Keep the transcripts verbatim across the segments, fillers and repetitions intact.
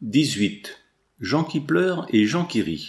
dix-huit. Jean qui pleure et Jean qui rit.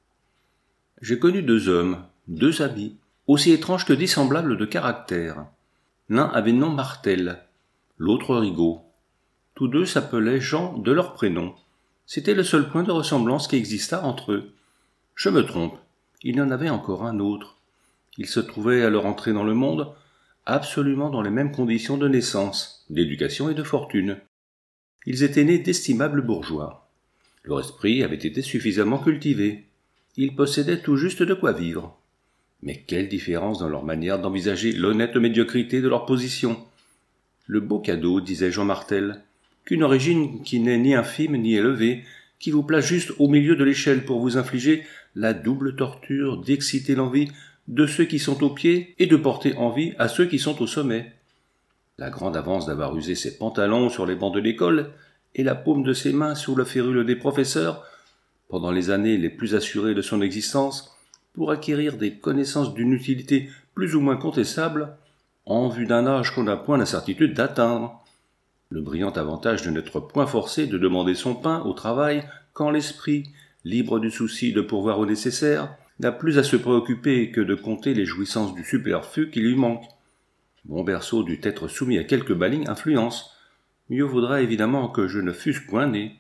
J'ai connu deux hommes, deux amis, aussi étranges que dissemblables de caractère. L'un avait nom Martel, l'autre Rigaud. Tous deux s'appelaient Jean de leur prénom. C'était le seul point de ressemblance qui existât entre eux. Je me trompe, il y en avait encore un autre. Ils se trouvaient à leur entrée dans le monde, absolument dans les mêmes conditions de naissance, d'éducation et de fortune. Ils étaient nés d'estimables bourgeois. Leur esprit avait été suffisamment cultivé. Ils possédaient tout juste de quoi vivre. Mais quelle différence dans leur manière d'envisager l'honnête médiocrité de leur position. Le beau cadeau, disait Jean Martel, qu'une origine qui n'est ni infime ni élevée, qui vous place juste au milieu de l'échelle pour vous infliger la double torture d'exciter l'envie de ceux qui sont au pied et de porter envie à ceux qui sont au sommet. La grande avance d'avoir usé ses pantalons sur les bancs de l'école et la paume de ses mains sous la férule des professeurs, pendant les années les plus assurées de son existence, pour acquérir des connaissances d'une utilité plus ou moins contestable, en vue d'un âge qu'on n'a point la certitude d'atteindre. Le brillant avantage de n'être point forcé de demander son pain au travail quand l'esprit, libre du souci de pourvoir au nécessaire, n'a plus à se préoccuper que de compter les jouissances du superflu qui lui manque. Mon berceau dut être soumis à quelque maligne influence. Mieux vaudrait évidemment que je ne fusse point né.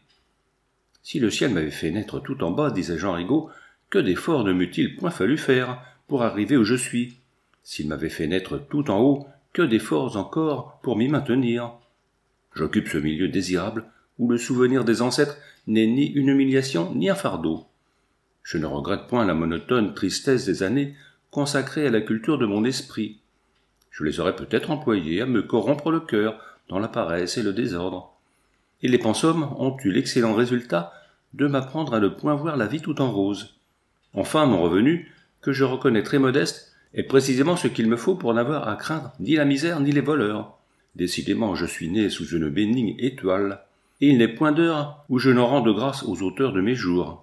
Si le ciel m'avait fait naître tout en bas, disait Jean Rigaud, que d'efforts ne m'eût-il point fallu faire pour arriver où je suis. S'il m'avait fait naître tout en haut, que d'efforts encore pour m'y maintenir. J'occupe ce milieu désirable où le souvenir des ancêtres n'est ni une humiliation ni un fardeau. Je ne regrette point la monotone tristesse des années consacrées à la culture de mon esprit. Je les aurais peut-être employées à me corrompre le cœur dans la paresse et le désordre. Et les pensums ont eu l'excellent résultat de m'apprendre à ne point voir la vie tout en rose. Enfin, mon revenu, que je reconnais très modeste, est précisément ce qu'il me faut pour n'avoir à craindre ni la misère ni les voleurs. Décidément, je suis né sous une bénigne étoile, et il n'est point d'heure où je n'en rende grâce aux auteurs de mes jours.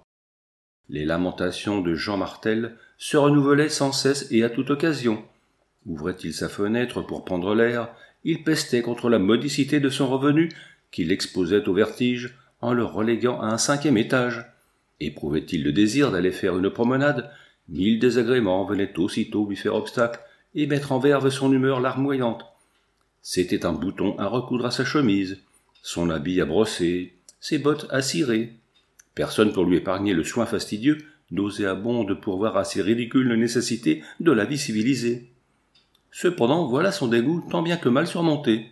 Les lamentations de Jean Martel se renouvelaient sans cesse et à toute occasion. Ouvrait-il sa fenêtre pour prendre l'air, il pestait contre la modicité de son revenu, qu'il exposait au vertige en le reléguant à un cinquième étage. Éprouvait-il le désir d'aller faire une promenade, mille désagréments venaient aussitôt lui faire obstacle et mettre en verve son humeur larmoyante. C'était un bouton à recoudre à sa chemise, son habit à brosser, ses bottes à cirer. Personne pour lui épargner le soin fastidieux, nauséabond de pourvoir à ces ridicules nécessités de la vie civilisée. Cependant, voilà son dégoût tant bien que mal surmonté.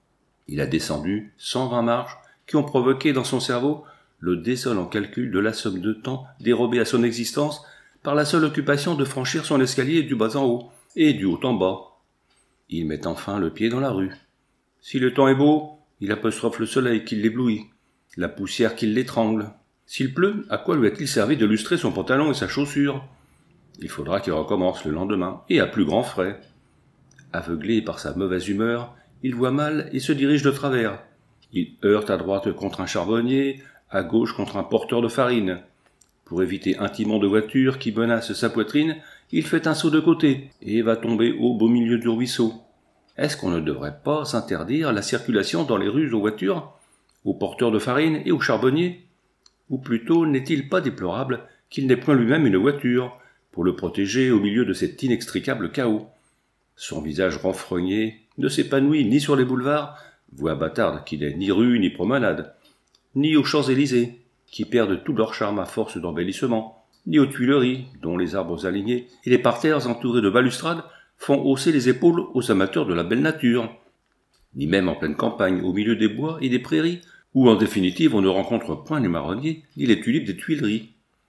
Il a descendu cent vingt marches qui ont provoqué dans son cerveau le désolant calcul de la somme de temps dérobée à son existence par la seule occupation de franchir son escalier du bas en haut et du haut en bas. Il met enfin le pied dans la rue. Si le temps est beau, il apostrophe le soleil qui l'éblouit, la poussière qui l'étrangle. S'il pleut, à quoi lui a-t-il servi de lustrer son pantalon et sa chaussure? Il faudra qu'il recommence le lendemain, et à plus grands frais. Aveuglé par sa mauvaise humeur, il voit mal et se dirige de travers. Il heurte à droite contre un charbonnier, à gauche contre un porteur de farine. Pour éviter un timon de voiture qui menace sa poitrine, il fait un saut de côté et va tomber au beau milieu du ruisseau. Est-ce qu'on ne devrait pas s'interdire la circulation dans les rues aux voitures, aux porteurs de farine et aux charbonniers? Ou plutôt n'est-il pas déplorable qu'il n'ait point lui-même une voiture pour le protéger au milieu de cet inextricable chaos? Son visage renfrogné ne s'épanouit ni sur les boulevards, voie bâtarde qui n'est ni rue ni promenade, ni aux Champs-Élysées, qui perdent tout leur charme à force d'embellissement, ni aux Tuileries, dont les arbres alignés et les parterres entourés de balustrades font hausser les épaules aux amateurs de la belle nature, ni même en pleine campagne, au milieu des bois et des prairies, où en définitive on ne rencontre point les marronniers ni les tulipes des Tuileries.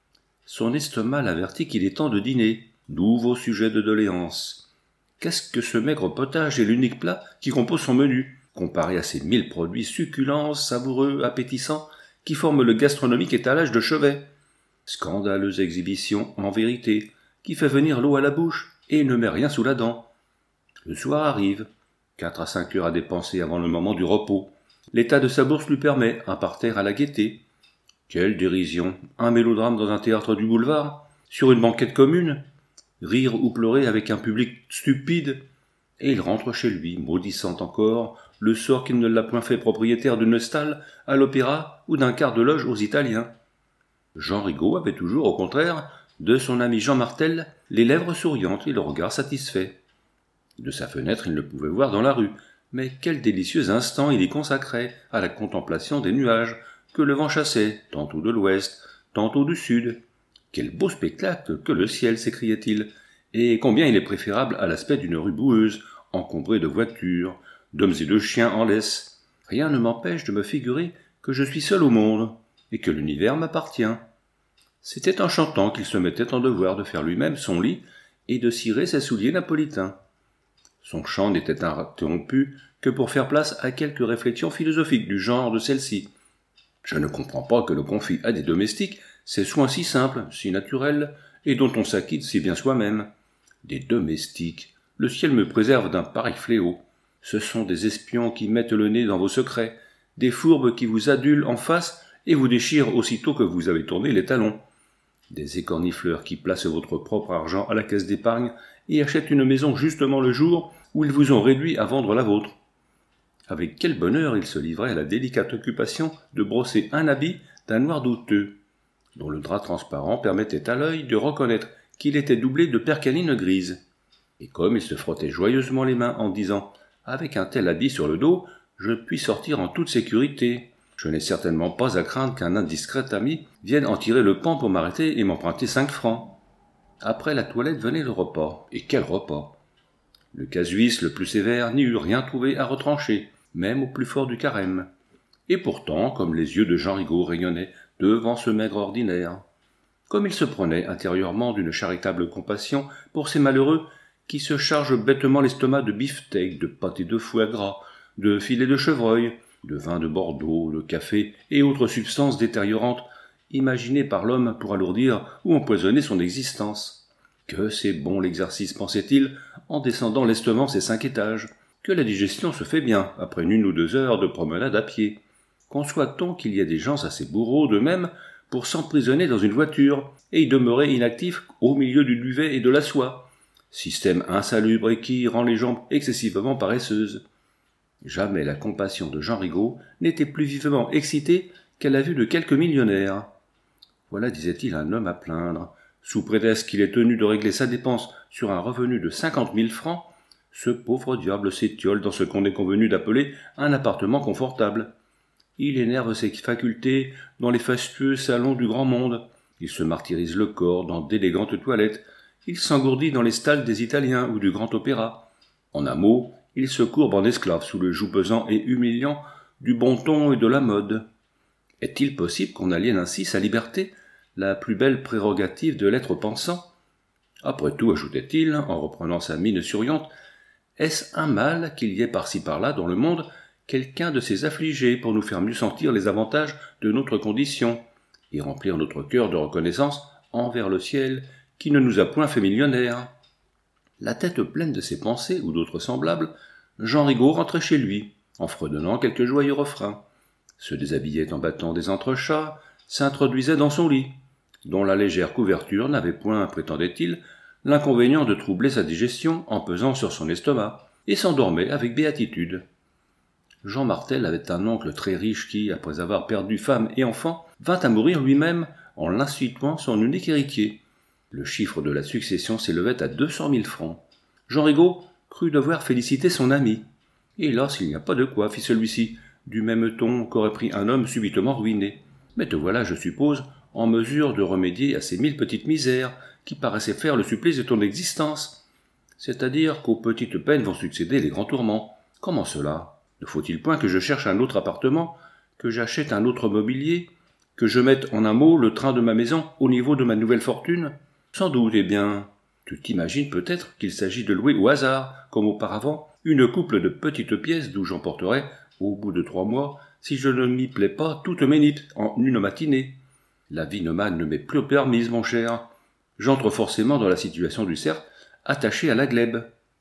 Son estomac l'avertit qu'il est temps de dîner, nouveau sujet de doléance. Qu'est-ce que ce maigre potage est l'unique plat qui compose son menu, comparé à ces mille produits succulents, savoureux, appétissants, qui forment le gastronomique étalage de chevet? Scandaleuse exhibition, en vérité, qui fait venir l'eau à la bouche et ne met rien sous la dent. Le soir arrive, quatre à cinq heures à dépenser avant le moment du repos. L'état de sa bourse lui permet un parterre à la gaieté. Quelle dérision! Un mélodrame dans un théâtre du boulevard, sur une banquette commune, rire ou pleurer avec un public stupide. et il rentre chez lui, maudissant encore le sort qu'il ne l'a point fait propriétaire d'une stalle à l'opéra ou d'un quart de loge aux Italiens. Jean Rigaud avait toujours, au contraire, de son ami Jean Martel, les lèvres souriantes et le regard satisfait. De sa fenêtre, il ne pouvait voir dans la rue, mais quel délicieux instant il y consacrait à la contemplation des nuages que le vent chassait, tantôt de l'ouest, tantôt du sud. Quel beau spectacle que le ciel, s'écriait-il, et combien il est préférable à l'aspect d'une rue boueuse, encombrée de voitures, d'hommes et de chiens en laisse. Rien ne m'empêche de me figurer que je suis seul au monde, et que l'univers m'appartient. C'était en chantant qu'il se mettait en devoir de faire lui-même son lit et de cirer ses souliers napolitains. Son chant n'était interrompu que pour faire place à quelques réflexions philosophiques du genre de celle-ci. Je ne comprends pas que l'on confie à des domestiques ces soins si simples, si naturels, et dont on s'acquitte si bien soi-même. Des domestiques, le ciel me préserve d'un pareil fléau. Ce sont des espions qui mettent le nez dans vos secrets, des fourbes qui vous adulent en face et vous déchirent aussitôt que vous avez tourné les talons. Des écornifleurs qui placent votre propre argent à la caisse d'épargne et achètent une maison justement le jour où ils vous ont réduit à vendre la vôtre. Avec quel bonheur il se livrait à la délicate occupation de brosser un habit d'un noir douteux, dont le drap transparent permettait à l'œil de reconnaître qu'il était doublé de percaline grise. Et comme il se frottait joyeusement les mains en disant « Avec un tel habit sur le dos, je puis sortir en toute sécurité. Je n'ai certainement pas à craindre qu'un indiscret ami vienne en tirer le pan pour m'arrêter et m'emprunter cinq francs. » Après la toilette venait le repas. Et quel repas! Le casuiste le plus sévère n'y eût rien trouvé à retrancher, même au plus fort du carême. Et pourtant, comme les yeux de Jean Rigaud rayonnaient devant ce maigre ordinaire, comme il se prenait intérieurement d'une charitable compassion pour ces malheureux qui se chargent bêtement l'estomac de beefsteak, de pâté de foie gras, de filets de chevreuil, de vin de Bordeaux, de café et autres substances détériorantes imaginées par l'homme pour alourdir ou empoisonner son existence. Que c'est bon l'exercice, pensait-il, en descendant lestement ces cinq étages, que la digestion se fait bien après une ou deux heures de promenade à pied. Conçoit-on qu'il y ait des gens assez bourreaux d'eux-mêmes pour s'emprisonner dans une voiture et y demeurer inactifs au milieu du duvet et de la soie, système insalubre et qui rend les jambes excessivement paresseuses. Jamais la compassion de Jean Rigaud n'était plus vivement excitée qu'à la vue de quelques millionnaires. Voilà, disait-il, un homme à plaindre. Sous prétexte qu'il est tenu de régler sa dépense sur un revenu de cinquante mille francs, ce pauvre diable s'étiole dans ce qu'on est convenu d'appeler un appartement confortable. Il énerve ses facultés dans les fastueux salons du grand monde. Il se martyrise le corps dans d'élégantes toilettes. Il s'engourdit dans les stalles des Italiens ou du grand opéra. En un mot, il se courbe en esclave sous le joug pesant et humiliant du bon ton et de la mode. Est-il possible qu'on aliène ainsi sa liberté, la plus belle prérogative de l'être pensant? Après tout, ajoutait-il, en reprenant sa mine souriante, est-ce un mal qu'il y ait par-ci par-là dans le monde quelqu'un de ces affligés pour nous faire mieux sentir les avantages de notre condition et remplir notre cœur de reconnaissance envers le ciel qui ne nous a point fait millionnaires? La tête pleine de ces pensées ou d'autres semblables, Jean Rigaud rentrait chez lui, en fredonnant quelques joyeux refrains, se déshabillait en battant des entrechats, s'introduisait dans son lit, dont la légère couverture n'avait point, prétendait-il, l'inconvénient de troubler sa digestion en pesant sur son estomac, et s'endormait avec béatitude. Jean Martel avait un oncle très riche qui, après avoir perdu femme et enfants, vint à mourir lui-même en l'instituant son unique héritier. Le chiffre de la succession s'élevait à deux cent mille francs. Jean Rigaud crut devoir féliciter son ami. « Hélas, il n'y a pas de quoi, fit celui-ci, du même ton qu'aurait pris un homme subitement ruiné. Mais te voilà, je suppose, en mesure de remédier à ces mille petites misères qui paraissaient faire le supplice de ton existence. C'est-à-dire qu'aux petites peines vont succéder les grands tourments. Comment cela? Ne faut-il point que je cherche un autre appartement, que j'achète un autre mobilier, que je mette en un mot le train de ma maison au niveau de ma nouvelle fortune? Sans doute, eh bien, tu t'imagines peut-être qu'il s'agit de louer au hasard, comme auparavant, une couple de petites pièces d'où j'emporterai, au bout de trois mois, si je ne m'y plais pas, toutes mes nites, en une matinée. La vie nomade ne m'est plus permise, mon cher. J'entre forcément dans la situation du cerf, attaché à la glèbe.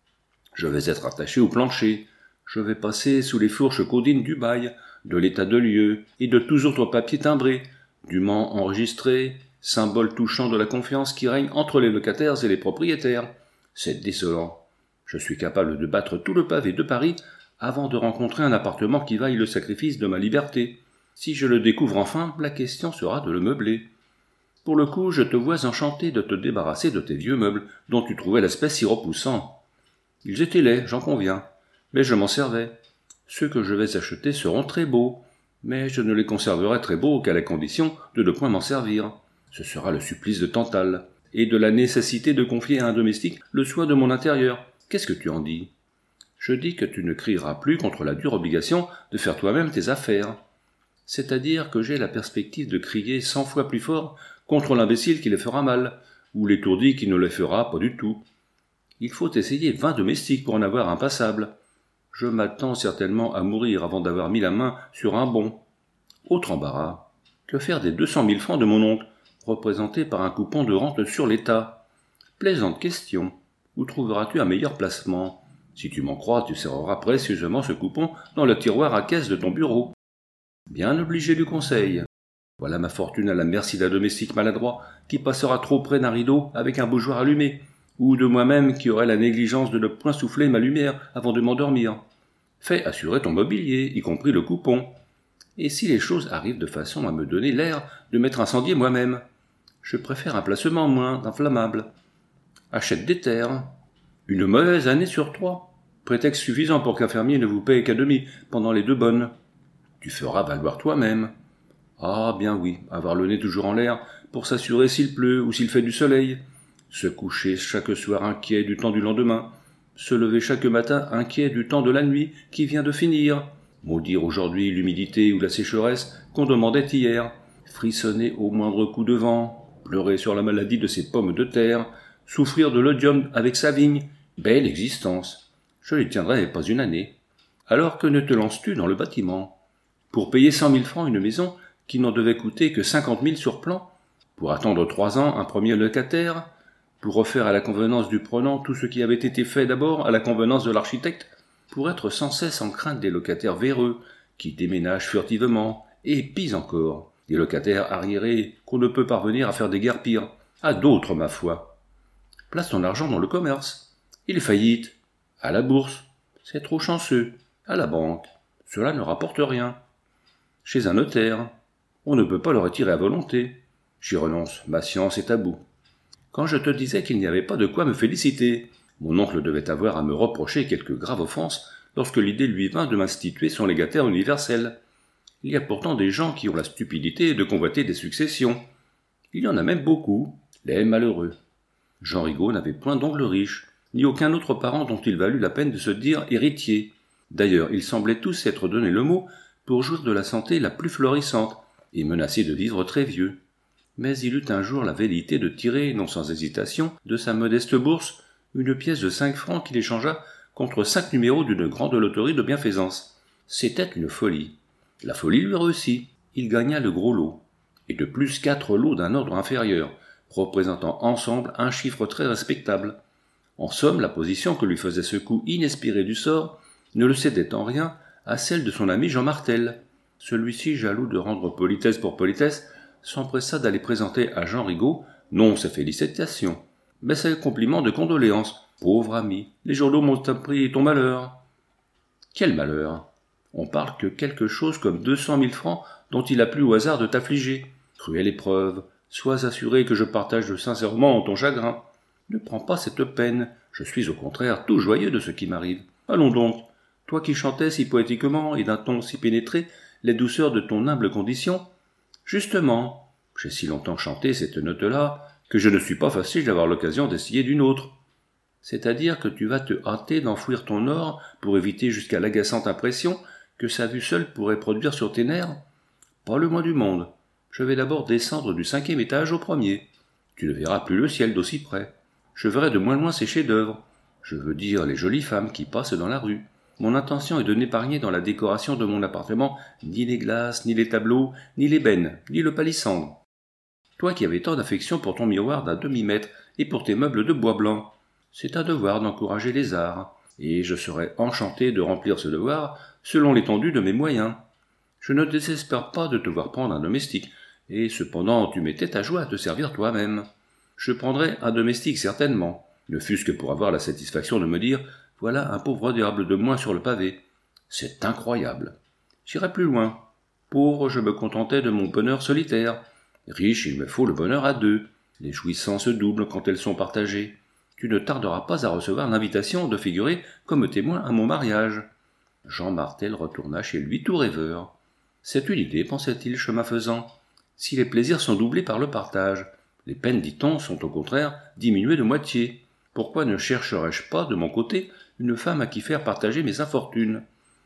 Je vais être attaché au plancher. Je vais passer sous les fourches codines du bail, de l'état de lieu, et de tous autres papiers timbrés, dûment enregistrés, symbole touchant de la confiance qui règne entre les locataires et les propriétaires. C'est désolant. Je suis capable de battre tout le pavé de Paris avant de rencontrer un appartement qui vaille le sacrifice de ma liberté. Si je le découvre enfin, la question sera de le meubler. Pour le coup, je te vois enchanté de te débarrasser de tes vieux meubles, dont tu trouvais l'aspect si repoussant. Ils étaient laids, j'en conviens, mais je m'en servais. Ceux que je vais acheter seront très beaux, mais je ne les conserverai très beaux qu'à la condition de ne point m'en servir. Ce sera le supplice de Tantale, et de la nécessité de confier à un domestique le soin de mon intérieur. Qu'est-ce que tu en dis ? Je dis que tu ne crieras plus contre la dure obligation de faire toi-même tes affaires. C'est-à-dire que j'ai la perspective de crier cent fois plus fort contre l'imbécile qui les fera mal, ou l'étourdi qui ne les fera pas du tout. Il faut essayer vingt domestiques pour en avoir un passable. Je m'attends certainement à mourir avant d'avoir mis la main sur un bon. Autre embarras. Que faire des deux cent mille francs de mon oncle, représentés par un coupon de rente sur l'État ? Plaisante question. Où trouveras-tu un meilleur placement ? Si tu m'en crois, tu serreras précieusement ce coupon dans le tiroir à caisse de ton bureau. Bien obligé du conseil. Voilà ma fortune à la merci d'un domestique maladroit qui passera trop près d'un rideau avec un bougeoir allumé, ou de moi-même qui aurait la négligence de ne point souffler ma lumière avant de m'endormir. Fais assurer ton mobilier, y compris le coupon. Et si les choses arrivent de façon à me donner l'air de m'être incendié moi-même ? Je préfère un placement moins inflammable. Achète des terres. Une mauvaise année sur trois. Prétexte suffisant pour qu'un fermier ne vous paye qu'à demi pendant les deux bonnes. Tu feras valoir toi-même. Ah, bien oui, avoir le nez toujours en l'air pour s'assurer s'il pleut ou s'il fait du soleil. Se coucher chaque soir inquiet du temps du lendemain. Se lever chaque matin inquiet du temps de la nuit qui vient de finir. Maudire aujourd'hui l'humidité ou la sécheresse qu'on demandait hier. Frissonner au moindre coup de vent. Pleurer sur la maladie de ses pommes de terre. Souffrir de l'odium avec sa vigne. Belle existence. Je n'y tiendrai pas une année. Alors que ne te lances-tu dans le bâtiment ? Pour payer cent mille francs une maison qui n'en devait coûter que cinquante mille sur plan ? Pour attendre trois ans un premier locataire ? Pour refaire à la convenance du prenant tout ce qui avait été fait d'abord à la convenance de l'architecte ? Pour être sans cesse en crainte des locataires véreux qui déménagent furtivement, et pis encore, des locataires arriérés qu'on ne peut parvenir à faire déguerpir. À d'autres, ma foi. Place ton argent dans le commerce. Il est faillite. À la bourse. C'est trop chanceux. À la banque. Cela ne rapporte rien. Chez un notaire. On ne peut pas le retirer à volonté. J'y renonce. Ma science est à bout. Quand je te disais qu'il n'y avait pas de quoi me féliciter, mon oncle devait avoir à me reprocher quelques graves offenses lorsque l'idée lui vint de m'instituer son légataire universel. Il y a pourtant des gens qui ont la stupidité de convoiter des successions. Il y en a même beaucoup, les malheureux. Jean Rigaud n'avait point d'oncle riche, ni aucun autre parent dont il valut la peine de se dire héritier. D'ailleurs, ils semblaient tous s'être donné le mot pour jouir de la santé la plus florissante, et menacés de vivre très vieux. Mais il eut un jour la vérité de tirer, non sans hésitation, de sa modeste bourse, une pièce de cinq francs qu'il échangea contre cinq numéros d'une grande loterie de bienfaisance. C'était une folie. La folie lui réussit. Il gagna le gros lot, et de plus quatre lots d'un ordre inférieur, représentant ensemble un chiffre très respectable. En somme, la position que lui faisait ce coup inespéré du sort ne le cédait en rien à celle de son ami Jean Martel. Celui-ci, jaloux de rendre politesse pour politesse, s'empressa d'aller présenter à Jean Rigaud, non ses félicitations, mais ses compliments de condoléances. Pauvre ami, les journaux m'ont appris ton malheur. Quel malheur ? On parle que quelque chose comme deux cent mille francs dont il a plu au hasard de t'affliger. Cruelle épreuve, sois assuré que je partage sincèrement ton chagrin. Ne prends pas cette peine, je suis au contraire tout joyeux de ce qui m'arrive. Allons donc, toi qui chantais si poétiquement et d'un ton si pénétré les douceurs de ton humble condition. Justement, j'ai si longtemps chanté cette note-là que je ne suis pas fâché d'avoir l'occasion d'essayer d'une autre. C'est-à-dire que tu vas te hâter d'enfouir ton or pour éviter jusqu'à l'agaçante impression que sa vue seule pourrait produire sur tes nerfs ? Pas le moins du monde. Je vais d'abord descendre du cinquième étage au premier. Tu ne verras plus le ciel d'aussi près. Je verrai de moins loin ces chefs-d'œuvre. Je veux dire les jolies femmes qui passent dans la rue. Mon intention est de n'épargner dans la décoration de mon appartement ni les glaces, ni les tableaux, ni l'ébène, ni le palissandre. Toi qui avais tant d'affection pour ton miroir d'un demi-mètre et pour tes meubles de bois blanc, c'est un devoir d'encourager les arts, et je serais enchanté de remplir ce devoir selon l'étendue de mes moyens. Je ne désespère pas de te voir prendre un domestique, et cependant tu mettais ta joie à te servir toi-même. Je prendrai un domestique certainement, ne fût-ce que pour avoir la satisfaction de me dire « Voilà un pauvre diable de moins sur le pavé. C'est incroyable. J'irai plus loin. Pauvre, je me contentais de mon bonheur solitaire. Riche, il me faut le bonheur à deux. Les jouissances doublent quand elles sont partagées. Tu ne tarderas pas à recevoir l'invitation de figurer comme témoin à mon mariage. » Jean Martel retourna chez lui tout rêveur. C'est une idée, pensait-il, chemin faisant. Si les plaisirs sont doublés par le partage, les peines, dit-on, sont au contraire diminuées de moitié. Pourquoi ne chercherais-je pas, de mon côté, une femme à qui faire partager mes infortunes?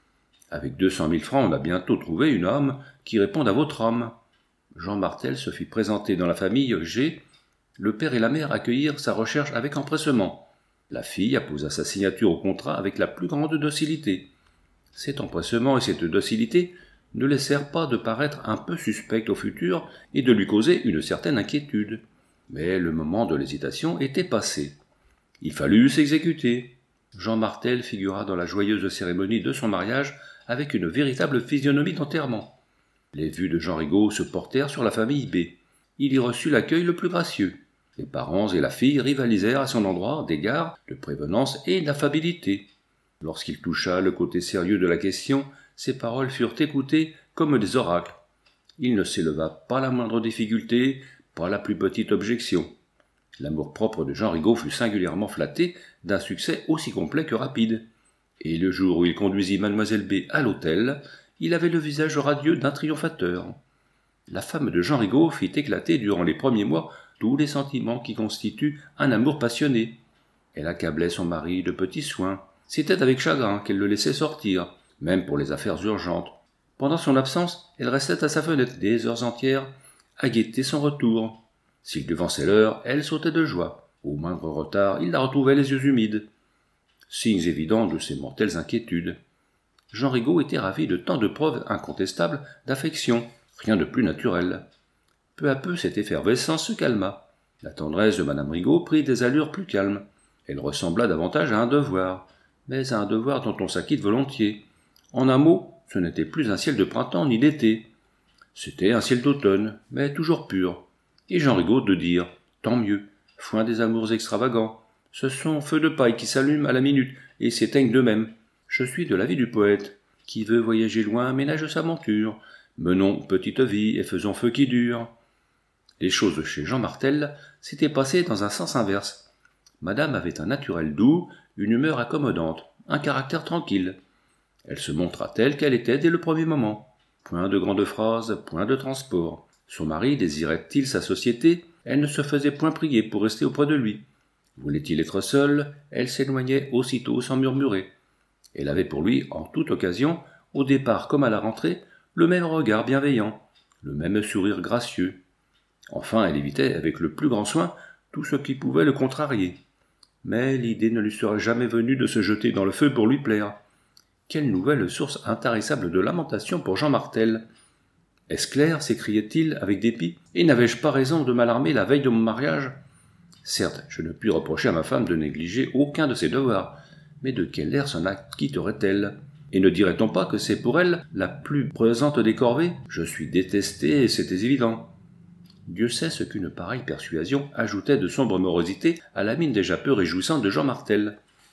Avec deux cent mille francs, on a bientôt trouvé une âme qui réponde à votre âme. Jean Martel se fit présenter dans la famille G. Le père et la mère accueillirent sa recherche avec empressement. La fille apposa sa signature au contrat avec la plus grande docilité. Cet empressement et cette docilité ne laissèrent pas de paraître un peu suspecte au futur et de lui causer une certaine inquiétude. Mais le moment de l'hésitation était passé. Il fallut s'exécuter. Jean Martel figura dans la joyeuse cérémonie de son mariage avec une véritable physionomie d'enterrement. Les vues de Jean Rigaud se portèrent sur la famille B. Il y reçut l'accueil le plus gracieux. Les parents et la fille rivalisèrent à son endroit d'égards, de prévenance et d'affabilité. Lorsqu'il toucha le côté sérieux de la question, ses paroles furent écoutées comme des oracles. Il ne s'éleva pas la moindre difficulté, pas la plus petite objection. L'amour-propre de Jean Rigaud fut singulièrement flatté d'un succès aussi complet que rapide. Et le jour où il conduisit mademoiselle B à l'hôtel, il avait le visage radieux d'un triomphateur. La femme de Jean Rigaud fit éclater durant les premiers mois tous les sentiments qui constituent un amour passionné. Elle accablait son mari de petits soins. C'était avec chagrin qu'elle le laissait sortir, même pour les affaires urgentes. Pendant son absence, elle restait à sa fenêtre des heures entières, à guetter son retour. S'il devançait l'heure, elle sautait de joie. Au moindre retard, il la retrouvait les yeux humides. Signes évidents de ses mortelles inquiétudes. Jean Rigaud était ravi de tant de preuves incontestables d'affection, rien de plus naturel. Peu à peu, cette effervescence se calma. La tendresse de madame Rigaud prit des allures plus calmes. Elle ressembla davantage à un devoir, mais à un devoir dont on s'acquitte volontiers. En un mot, ce n'était plus un ciel de printemps ni d'été. C'était un ciel d'automne, mais toujours pur. Et Jean Rigaud de dire « Tant mieux, foin des amours extravagants. Ce sont feux de paille qui s'allument à la minute et s'éteignent d'eux-mêmes. Je suis de l'avis du poète. Qui veut voyager loin ménage sa monture. Menons petite vie et faisons feu qui dure. » Les choses chez Jean Martel s'étaient passées dans un sens inverse. Madame avait un naturel doux, une humeur accommodante, un caractère tranquille. Elle se montra telle qu'elle était dès le premier moment. Point de grandes phrases, point de transport. Son mari désirait-il sa société? Elle ne se faisait point prier pour rester auprès de lui. Voulait-il être seul? Elle s'éloignait aussitôt sans murmurer. Elle avait pour lui, en toute occasion, au départ comme à la rentrée, le même regard bienveillant, le même sourire gracieux. Enfin, elle évitait avec le plus grand soin tout ce qui pouvait le contrarier. Mais l'idée ne lui serait jamais venue de se jeter dans le feu pour lui plaire. Quelle nouvelle source intarissable de lamentation pour Jean Martel! Est-ce clair? S'écriait-il avec dépit. Et n'avais-je pas raison de m'alarmer la veille de mon mariage? Certes, je ne puis reprocher à ma femme de négliger aucun de ses devoirs, mais de quel air s'en acquitterait-elle? Et ne dirait-on pas que c'est pour elle la plus présente des corvées? Je suis détesté, et c'était évident. Dieu sait ce qu'une pareille persuasion ajoutait de sombre morosité à la mine déjà peu réjouissante de Jean Martel.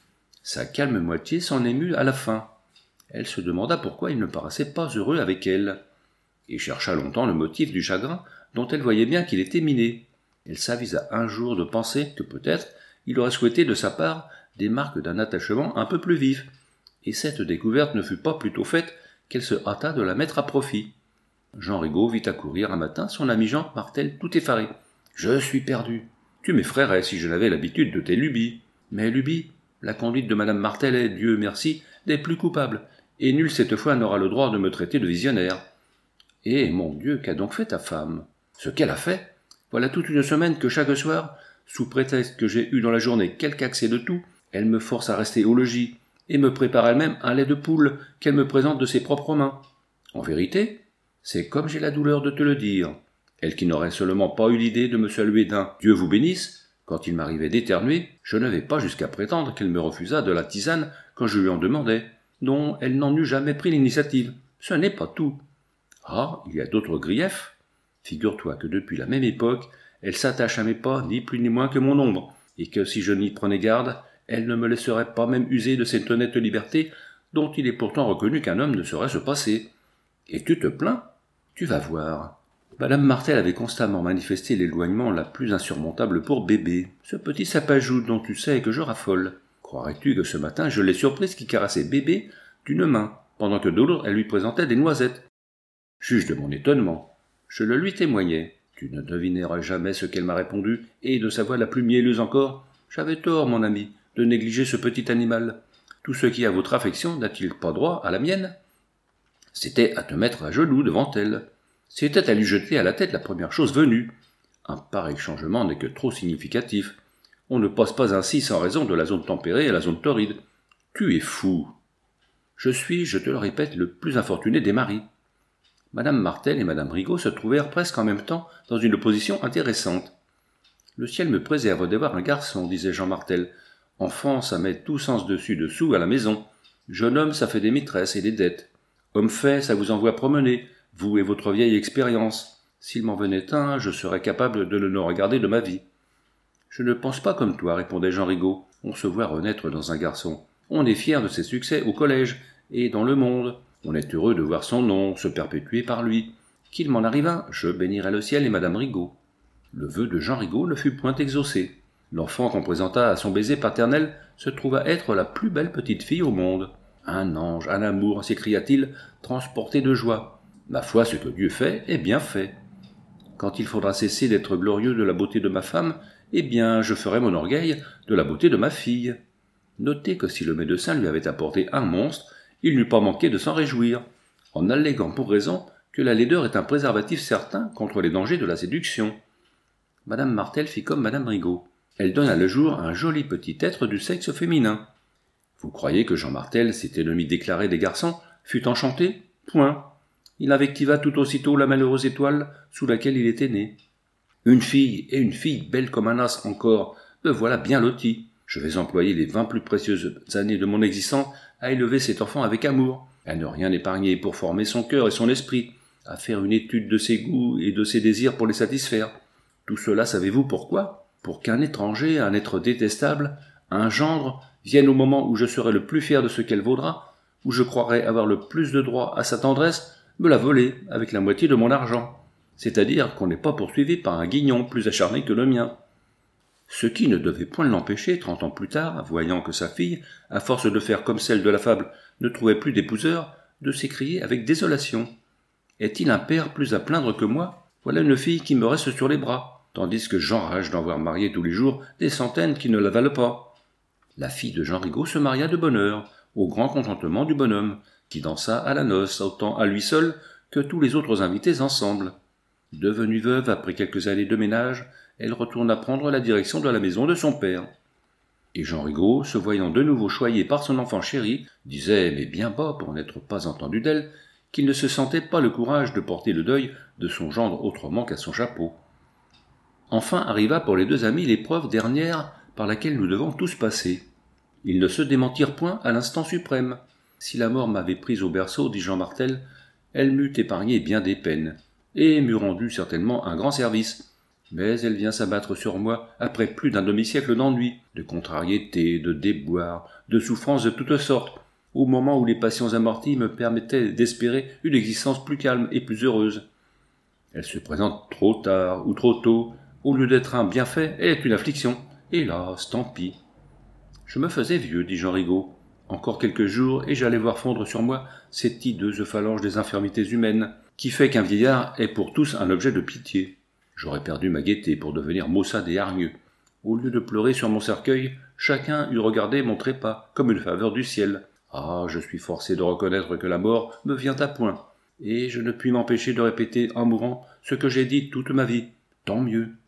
Sa calme moitié s'en émut à la fin. Elle se demanda pourquoi il ne paraissait pas heureux avec elle, et chercha longtemps le motif du chagrin dont elle voyait bien qu'il était miné. Elle s'avisa un jour de penser que peut-être il aurait souhaité de sa part des marques d'un attachement un peu plus vif, et cette découverte ne fut pas plutôt faite qu'elle se hâta de la mettre à profit. Jean Rigaud vit accourir un matin son ami Jean Martel tout effaré. « Je suis perdu. Tu m'effraierais si je n'avais l'habitude de tes lubies. Mais lubies, la conduite de madame Martel est, Dieu merci, des plus coupables, et nul cette fois n'aura le droit de me traiter de visionnaire. Et, mon Dieu, qu'a donc fait ta femme? Ce qu'elle a fait? Voilà toute une semaine que chaque soir, sous prétexte que j'ai eu dans la journée quelque accès de toux, elle me force à rester au logis, et me prépare elle-même un lait de poule qu'elle me présente de ses propres mains. En vérité, c'est comme j'ai la douleur de te le dire. Elle qui n'aurait seulement pas eu l'idée de me saluer d'un « Dieu vous bénisse », quand il m'arrivait d'éternuer, je ne vais pas jusqu'à prétendre qu'elle me refusa de la tisane quand je lui en demandais, dont elle n'en eût jamais pris l'initiative. Ce n'est pas tout. Ah, il y a d'autres griefs. Figure-toi que depuis la même époque, elle s'attache à mes pas, ni plus ni moins que mon ombre, et que si je n'y prenais garde, elle ne me laisserait pas même user de cette honnête liberté dont il est pourtant reconnu qu'un homme ne saurait se passer. Et tu te plains ? Tu vas voir. Madame Martel avait constamment manifesté l'éloignement la plus insurmontable pour bébé, ce petit sapajou dont tu sais que je raffole. Croirais-tu que ce matin je l'ai surprise qui caressait bébé d'une main, pendant que de l'autre elle lui présentait des noisettes ? Juge de mon étonnement. Je le lui témoignais. Tu ne devineras jamais ce qu'elle m'a répondu, et de sa voix la plus mielleuse encore. J'avais tort, mon ami, de négliger ce petit animal. Tout ce qui a votre affection n'a-t-il pas droit à la mienne ? C'était à te mettre à genoux devant elle. C'était à lui jeter à la tête la première chose venue. Un pareil changement n'est que trop significatif. On ne passe pas ainsi sans raison de la zone tempérée à la zone torride. Tu es fou. Je suis, je te le répète, le plus infortuné des maris. Madame Martel et Madame Rigaud se trouvèrent presque en même temps dans une position intéressante. Le ciel me préserve d'avoir un garçon, disait Jean Martel. Enfant, ça met tout sens dessus-dessous à la maison. Jeune homme, ça fait des maîtresses et des dettes. Homme fait, ça vous envoie promener, vous et votre vieille expérience. S'il m'en venait un, je serais capable de ne le regarder de ma vie. Je ne pense pas comme toi, répondait Jean Rigaud. On se voit renaître dans un garçon. On est fier de ses succès au collège et dans le monde. On est heureux de voir son nom se perpétuer par lui. Qu'il m'en arrive un, je bénirai le ciel et Madame Rigaud. Le vœu de Jean Rigaud ne fut point exaucé. L'enfant qu'on présenta à son baiser paternel se trouva être la plus belle petite fille au monde. Un ange, un amour, s'écria-t-il, transporté de joie. Ma foi, ce que Dieu fait est bien fait. Quand il faudra cesser d'être glorieux de la beauté de ma femme, eh bien, je ferai mon orgueil de la beauté de ma fille. Notez que si le médecin lui avait apporté un monstre, il n'eût pas manqué de s'en réjouir, en alléguant pour raison que la laideur est un préservatif certain contre les dangers de la séduction. Madame Martel fit comme Madame Rigaud. Elle donna le jour à un joli petit être du sexe féminin. Vous croyez que Jean Martel, cet ennemi déclaré des garçons, fut enchanté ? Point. Il invectiva tout aussitôt la malheureuse étoile sous laquelle il était né. Une fille, et une fille belle comme un as encore, me voilà bien loti. Je vais employer les vingt plus précieuses années de mon existence à élever cet enfant avec amour, à ne rien épargner pour former son cœur et son esprit, à faire une étude de ses goûts et de ses désirs pour les satisfaire. Tout cela, savez-vous pourquoi ? Pour qu'un étranger, un être détestable, un gendre, vienne au moment où je serai le plus fier de ce qu'elle vaudra, où je croirai avoir le plus de droit à sa tendresse, me la voler avec la moitié de mon argent. C'est-à-dire qu'on n'est pas poursuivi par un guignon plus acharné que le mien. Ce qui ne devait point l'empêcher, trente ans plus tard, voyant que sa fille, à force de faire comme celle de la fable, ne trouvait plus d'épouseur, de s'écrier avec désolation. Est-il un père plus à plaindre que moi ? Voilà une fille qui me reste sur les bras, tandis que j'enrage d'en voir marier tous les jours des centaines qui ne la valent pas. La fille de Jean Rigaud se maria de bonne heure, au grand contentement du bonhomme, qui dansa à la noce, autant à lui seul que tous les autres invités ensemble. Devenue veuve après quelques années de ménage, elle retourna prendre la direction de la maison de son père. Et Jean Rigaud, se voyant de nouveau choyé par son enfant chéri, disait, mais bien bas pour n'être pas entendu d'elle, qu'il ne se sentait pas le courage de porter le deuil de son gendre autrement qu'à son chapeau. Enfin arriva pour les deux amis l'épreuve dernière par laquelle nous devons tous passer. Ils ne se démentirent point à l'instant suprême. Si la mort m'avait prise au berceau, dit Jean Martel, elle m'eût épargné bien des peines, et m'eût rendu certainement un grand service. Mais elle vient s'abattre sur moi après plus d'un demi-siècle d'ennui, de contrariétés, de déboires, de souffrances de toutes sortes, au moment où les passions amorties me permettaient d'espérer une existence plus calme et plus heureuse. Elle se présente trop tard ou trop tôt, au lieu d'être un bienfait, elle est une affliction. Hélas, tant pis. Je me faisais vieux, dit Jean Rigaud. Encore quelques jours, et j'allais voir fondre sur moi cette hideuse phalange des infirmités humaines, qui fait qu'un vieillard est pour tous un objet de pitié. J'aurais perdu ma gaieté pour devenir maussade et hargneux. Au lieu de pleurer sur mon cercueil, chacun eût regardé mon trépas comme une faveur du ciel. Ah, je suis forcé de reconnaître que la mort me vient à point, et je ne puis m'empêcher de répéter en mourant ce que j'ai dit toute ma vie. Tant mieux.